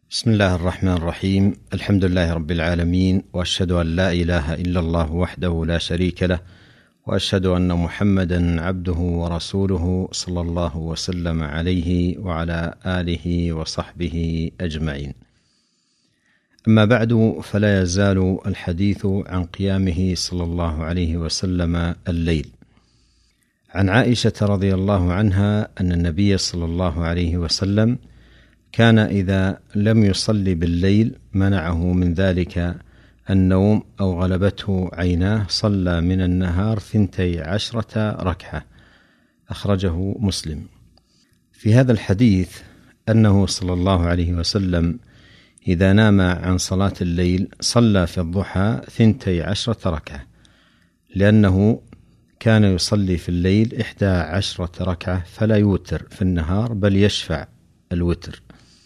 بسم الله الرحمن الرحيم. الحمد لله رب العالمين، وأشهد أن لا إله إلا الله وحده لا شريك له، وأشهد أن محمدا عبده ورسوله صلى الله وسلم عليه وعلى آله وصحبه أجمعين. أما بعد، فلا يزال الحديث عن قيامه صلى الله عليه وسلم الليل. عن عائشة رضي الله عنها أن النبي صلى الله عليه وسلم كان إذا لم يصلي بالليل منعه من ذلك النوم أو غلبته عيناه صلى من النهار 12 ركعة، أخرجه مسلم. في هذا الحديث أنه صلى الله عليه وسلم إذا نام عن صلاة الليل صلى في الضحى 12 ركعة، لأنه كان يصلي في الليل 11 ركعة فلا يوتر في النهار بل يشفع الوتر.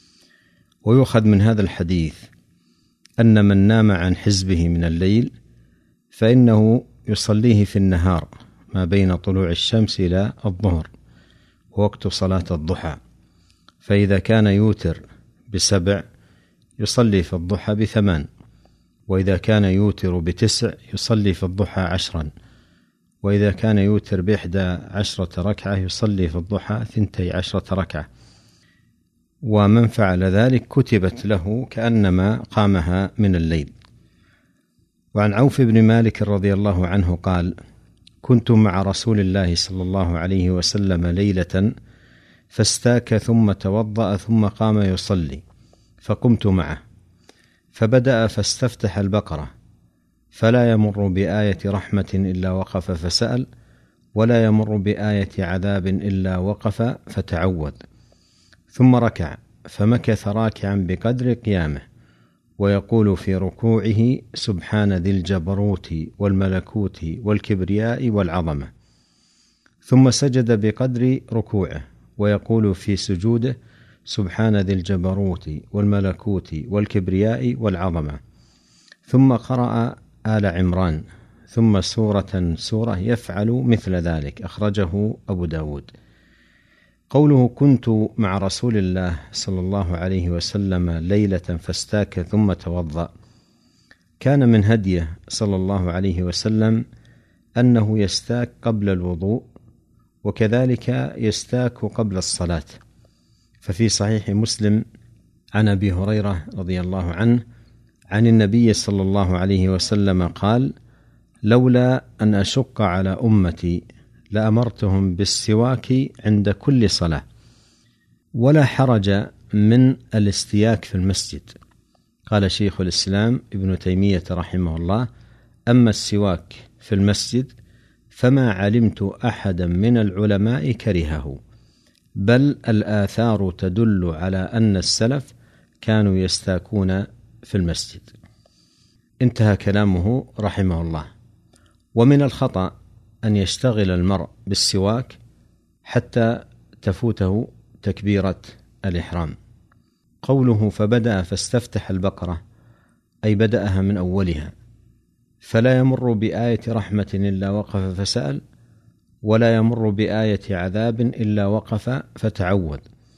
ويؤخذ من هذا الحديث أن من نام عن حزبه من الليل فإنه يصليه في النهار ما بين طلوع الشمس إلى الظهر ووقت صلاة الضحى، فإذا كان يوتر ب7 يصلي في الضحى ب8، وإذا كان يوتر ب9 يصلي في الضحى 10، وإذا كان يوتر ب11 ركعة يصلي في الضحى 12 ركعة. ومن فعل ذلك كتبت له كأنما قامها من الليل. وعن عوف بن مالك رضي الله عنه قال: كنت مع رسول الله صلى الله عليه وسلم ليلة فاستاك ثم توضأ ثم قام يصلي، فقمت معه فبدأ فاستفتح البقرة فلا يمر بآية رحمة إلا وقف فسأل، ولا يمر بآية عذاب إلا وقف فتعوذ، ثم ركع فمكث راكعا بقدر قيامه ويقول في ركوعه: سبحان ذي الجبروت والملكوت والكبرياء والعظمة، ثم سجد بقدر ركوعه ويقول في سجوده: سبحان ذي الجبروت والملكوت والكبرياء والعظمة، ثم قرأ آل عمران ثم سورة يفعل مثل ذلك، أخرجه أبو داود. قوله كنت مع رسول الله صلى الله عليه وسلم ليلة فاستاك ثم توضأ، كان من هديه صلى الله عليه وسلم أنه يستاك قبل الوضوء، وكذلك يستاك قبل الصلاة. ففي صحيح مسلم عن أبي هريرة رضي الله عنه عن النبي صلى الله عليه وسلم قال: لولا أن أشق على أمتي لأمرتهم بالسواك عند كل صلاة. ولا حرج من الاستياك في المسجد. قال شيخ الإسلام ابن تيمية رحمه الله: أما السواك في المسجد فما علمت أحدا من العلماء كرهه، بل الآثار تدل على أن السلف كانوا يستاكون في المسجد. انتهى كلامه رحمه الله. ومن الخطأ أن يشتغل المرء بالسواك حتى تفوته تكبيرة الإحرام. قوله فبدأ فاستفتح البقرة أي بدأها من أولها، فلا يمر بآية رحمة إلا وقف فسأل، ولا يمر بآية عذاب إلا وقف فتعوذ،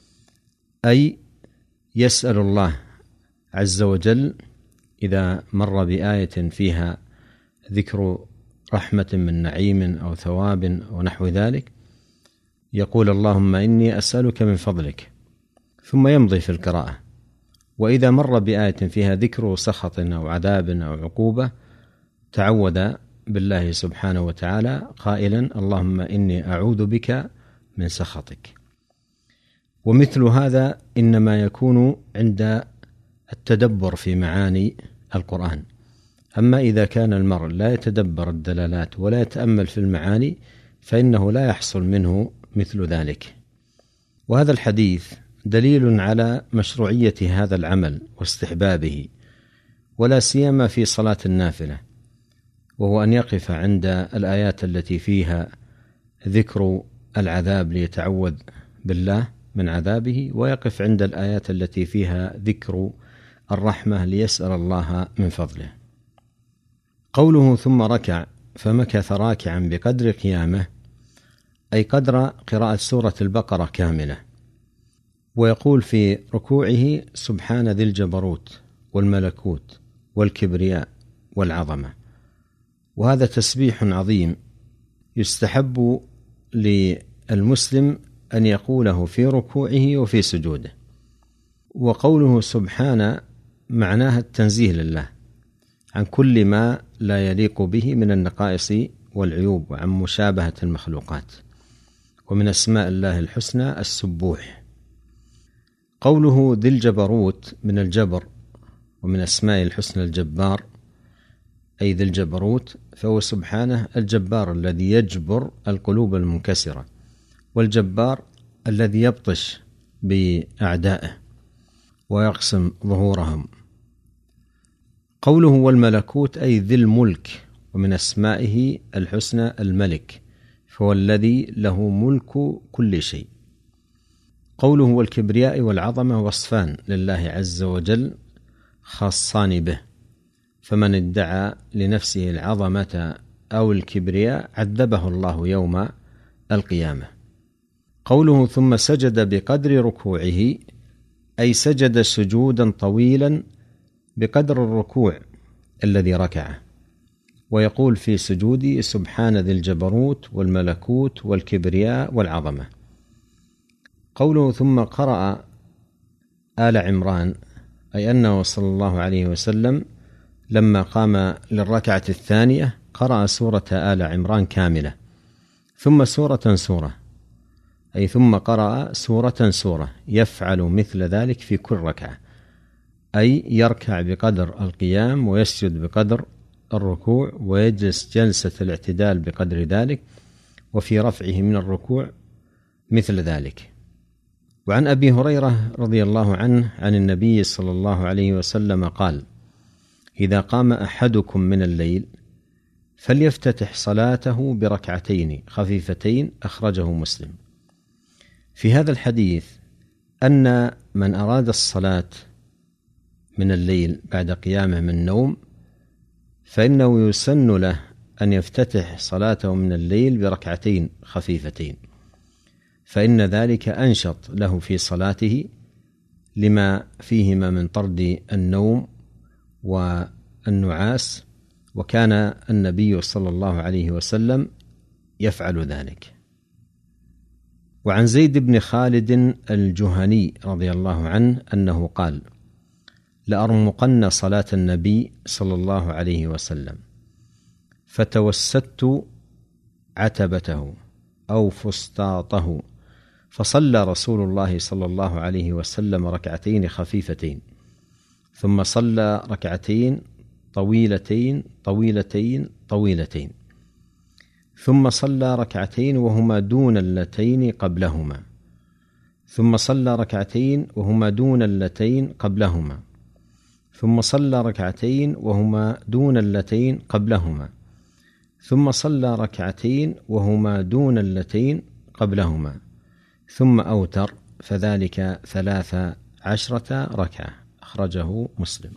أي يسأل الله عز وجل إذا مر بآية فيها ذكر رحمة من نعيم أو ثواب أو نحو ذلك، يقول: اللهم إني أسألك من فضلك، ثم يمضي في القراءة. وإذا مر بآية فيها ذكر سخط أو عذاب أو عقوبة تعوذ بالله سبحانه وتعالى قائلا: اللهم إني أعوذ بك من سخطك. ومثل هذا إنما يكون عند التدبر في معاني القرآن. أما إذا كان المرء لا يتدبر الدلالات ولا يتأمل في المعاني فإنه لا يحصل منه مثل ذلك. وهذا الحديث دليل على مشروعية هذا العمل واستحبابه، ولا سيما في صلاة النافلة، وهو أن يقف عند الآيات التي فيها ذكر العذاب ليتعوذ بالله من عذابه، ويقف عند الآيات التي فيها ذكر الرحمة ليسأل الله من فضله. قوله ثم ركع فمكث راكعا بقدر قيامه أي قدر قراءة سورة البقرة كاملة. ويقول في ركوعه: سبحان ذي الجبروت والملكوت والكبرياء والعظمة. وهذا تسبيح عظيم يستحب للمسلم أن يقوله في ركوعه وفي سجوده. وقوله سبحان معناها التنزيه لله عن كل ما لا يليق به من النقائص والعيوب وعن مشابهة المخلوقات. ومن أسماء الله الحسنى السبوح. قوله ذي الجبروت من الجبر، ومن أسماء الحسنى الجبار، أي ذي الجبروت، فهو سبحانه الجبار الذي يجبر القلوب المنكسرة، والجبار الذي يبطش بأعدائه ويقسم ظهورهم. قوله والملكوت أي ذي الملك، ومن أسمائه الحسنى الملك، فهو الذي له ملك كل شيء. قوله والكبرياء والعظمة وصفان لله عز وجل خاصان به، فمن ادعى لنفسه العظمة أو الكبرياء عذبه الله يوم القيامة. قوله ثم سجد بقدر ركوعه، أي سجد سجودا طويلا بقدر الركوع الذي ركعه. ويقول في سجوده سبحان ذي الجبروت والملكوت والكبرياء والعظمة. قوله ثم قرأ آل عمران، أي أنه صلى الله عليه وسلم لما قام للركعة الثانية قرأ سورة آل عمران كاملة، ثم سورة، أي ثم قرأ سورة، يفعل مثل ذلك في كل ركعة، أي يركع بقدر القيام ويسجد بقدر الركوع ويجلس جلسة الاعتدال بقدر ذلك، وفي رفعه من الركوع مثل ذلك. وعن أبي هريرة رضي الله عنه عن النبي صلى الله عليه وسلم قال: إذا قام أحدكم من الليل فليفتتح صلاته بركعتين خفيفتين، أخرجه مسلم. في هذا الحديث أن من أراد الصلاة من الليل بعد قيامه من النوم فإنه يسن له أن يفتتح صلاته من الليل بركعتين خفيفتين، فإن ذلك أنشط له في صلاته لما فيهما من طرد النوم والنعاس، وكان النبي صلى الله عليه وسلم يفعل ذلك. وعن زيد بن خالد الجهني رضي الله عنه أنه قال: لأرمقن صلاة النبي صلى الله عليه وسلم فتوسدت عتبته أو فسطاطه، فصلى رسول الله صلى الله عليه وسلم ركعتين خفيفتين، ثم صلى ركعتين طويلتين طويلتين طويلتين، ثم صلى ركعتين وهما دون اللتين قبلهما، ثم صلى ركعتين وهما دون اللتين قبلهما، ثم صلى ركعتين وهما دون اللتين قبلهما، ثم صلى ركعتين وهما دون اللتين قبلهما، ثم أوتر، فذلك 13 ركعة، أخرجه مسلم.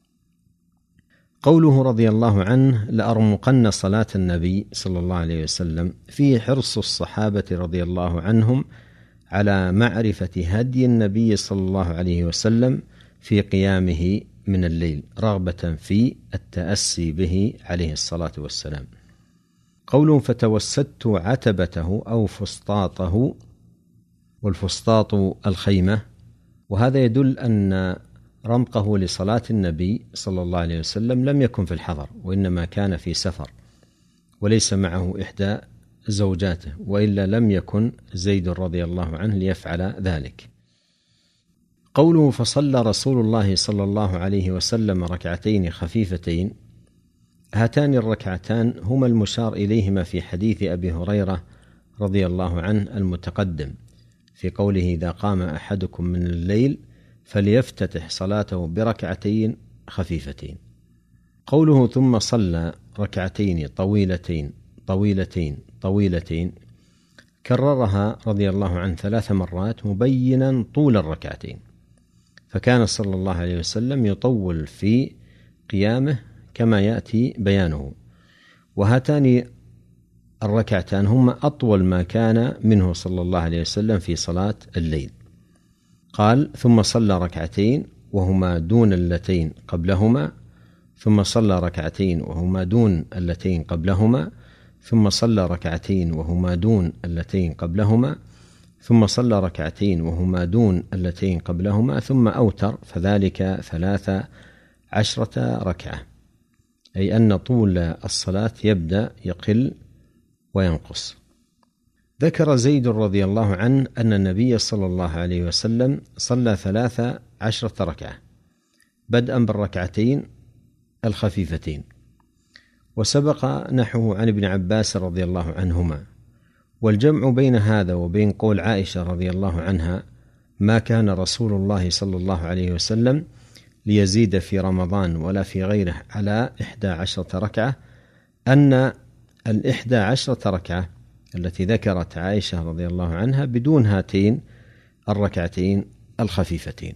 قوله رضي الله عنه لأرمقن صلاة النبي صلى الله عليه وسلم، فيه حرص الصحابة رضي الله عنهم على معرفة هدي النبي صلى الله عليه وسلم في قيامه من الليل، رغبة في التأسي به عليه الصلاة والسلام. قوله فتوسدت عتبته أو فسطاطه، والفسطاط الخيمة، وهذا يدل أن رمقه لصلاة النبي صلى الله عليه وسلم لم يكن في الحضر، وإنما كان في سفر وليس معه إحدى زوجاته، وإلا لم يكن زيد رضي الله عنه ليفعل ذلك. قوله فصلى رسول الله صلى الله عليه وسلم ركعتين خفيفتين، هاتان الركعتان هما المشار إليهما في حديث أبي هريرة رضي الله عنه المتقدم في قوله إذا قام أحدكم من الليل فليفتتح صلاته بركعتين خفيفتين. قوله ثم صلى ركعتين طويلتين طويلتين طويلتين كررها رضي الله عنه 3 مرات مبينا طول الركعتين، فكان صلى الله عليه وسلم يطول في قيامه كما يأتي بيانه، وهاتان الركعتان هما أطول ما كان منه صلى الله عليه وسلم في صلاة الليل. قال: ثم صلى ركعتين وهما دون اللتين قبلهما، ثم صلى ركعتين وهما دون اللتين قبلهما، ثم صلى ركعتين وهما دون اللتين قبلهما، ثم صلى ركعتين وهما دون اللتين قبلهما، ثم أوتر، فذلك 13 ركعة، أي أن طول الصلاة يبدأ يقل وينقص. ذكر زيد رضي الله عنه أن النبي صلى الله عليه وسلم صلى 13 ركعة بدءا بالركعتين الخفيفتين، وسبق نحوه عن ابن عباس رضي الله عنهما. والجمع بين هذا وبين قول عائشة رضي الله عنها: ما كان رسول الله صلى الله عليه وسلم ليزيد في رمضان ولا في غيره على 11 ركعة، أن 11 ركعة التي ذكرت عائشة رضي الله عنها بدون هاتين الركعتين الخفيفتين.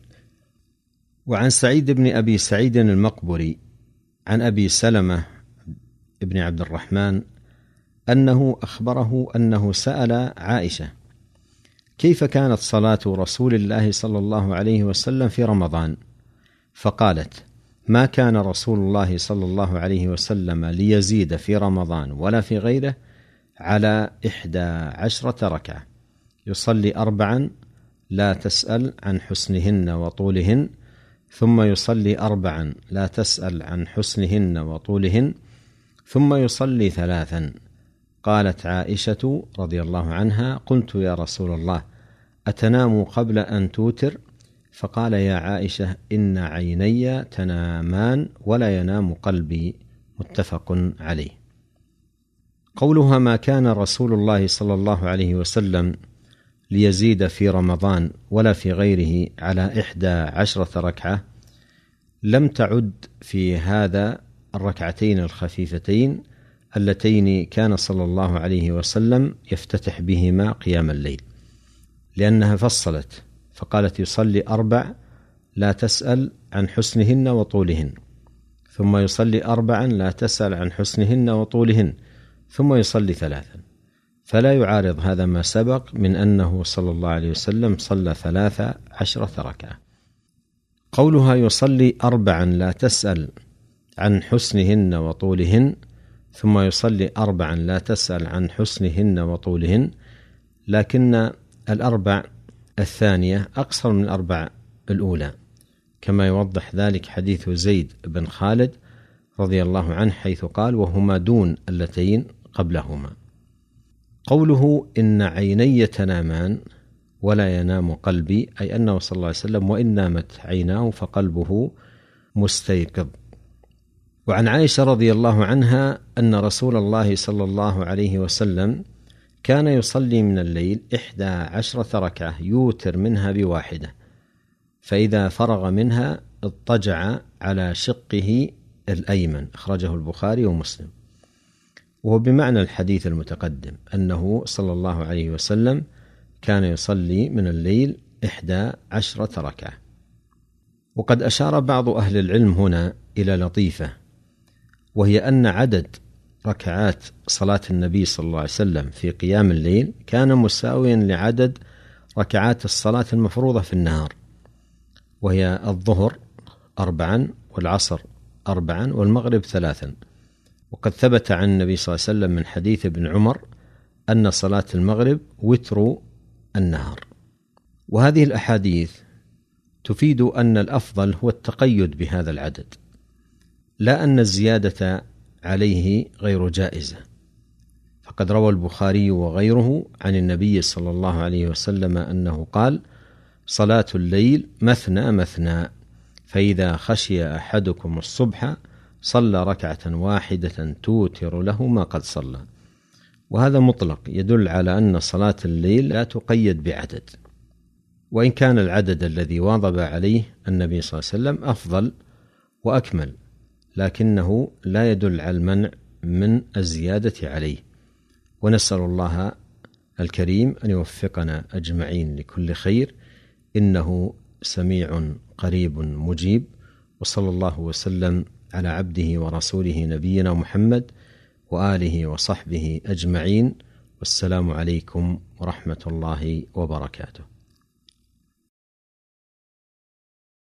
وعن سعيد بن أبي سعيد المقبري عن أبي سلمة بن عبد الرحمن أنه أخبره أنه سأل عائشة: كيف كانت صلاة رسول الله صلى الله عليه وسلم في رمضان؟ فقالت: ما كان رسول الله صلى الله عليه وسلم ليزيد في رمضان ولا في غيره على 11 ركعة، يصلي 4 لا تسأل عن حسنهن وطولهن، ثم يصلي 4 لا تسأل عن حسنهن وطولهن، ثم يصلي 3. قالت عائشة رضي الله عنها: قلت يا رسول الله أتنام قبل أن توتر؟ فقال: يا عائشة إن عيني تنامان ولا ينام قلبي. متفق عليه. قولها ما كان رسول الله صلى الله عليه وسلم ليزيد في رمضان ولا في غيره على 11 ركعة لم تعد في هذا الركعتين الخفيفتين اللتين كان صلى الله عليه وسلم يفتتح بهما قيام الليل، لأنها فصلت فقالت: يصلي 4 لا تسأل عن حسنهن وطولهن، ثم يصلي 4 لا تسأل عن حسنهن وطولهن، ثم يصلي 3. فلا يعارض هذا ما سبق من أنه صلى الله عليه وسلم صلى 13 ركعة. قولها يصلي 4 لا تسأل عن حسنهن وطولهن، ثم يصلي 4 لا تسأل عن حسنهن وطولهن، لكن 4 الثانية أقصر من 4 الأولى، كما يوضح ذلك حديث زيد بن خالد رضي الله عنه حيث قال: وهما دون اللتين قبلهما. قوله إن عيني تنامان ولا ينام قلبي، أي أنه صلى الله عليه وسلم وإن نامت عيناه فقلبه مستيقظ. وعن عائشة رضي الله عنها أن رسول الله صلى الله عليه وسلم كان يصلي من الليل 11 ركعة يوتر منها ب1، فإذا فرغ منها اضطجع على شقه الأيمن. أخرجه البخاري ومسلم. وهو بمعنى الحديث المتقدم أنه صلى الله عليه وسلم كان يصلي من الليل 11 ركعة. وقد أشار بعض أهل العلم هنا إلى لطيفة، وهي أن عدد ركعات صلاة النبي صلى الله عليه وسلم في قيام الليل كان مساويا لعدد ركعات الصلاة المفروضة في النهار، وهي الظهر 4 والعصر 4 والمغرب 3. وقد ثبت عن النبي صلى الله عليه وسلم من حديث ابن عمر أن صلاة المغرب وتر النهار. وهذه الأحاديث تفيد أن الأفضل هو التقيد بهذا العدد، لا أن الزيادة عليه غير جائزة. فقد روى البخاري وغيره عن النبي صلى الله عليه وسلم أنه قال: صلاة الليل مثنى مثنى، فإذا خشي أحدكم الصبح صلى 1 توتر له ما قد صلى. وهذا مطلق يدل على أن صلاة الليل لا تقيد بعدد، وإن كان العدد الذي واظب عليه النبي صلى الله عليه وسلم أفضل وأكمل، لكنه لا يدل على المنع من الزيادة عليه. ونسأل الله الكريم أن يوفقنا أجمعين لكل خير، إنه سميع قريب مجيب. وصلى الله وسلم على عبده ورسوله نبينا محمد وآله وصحبه أجمعين، والسلام عليكم ورحمة الله وبركاته.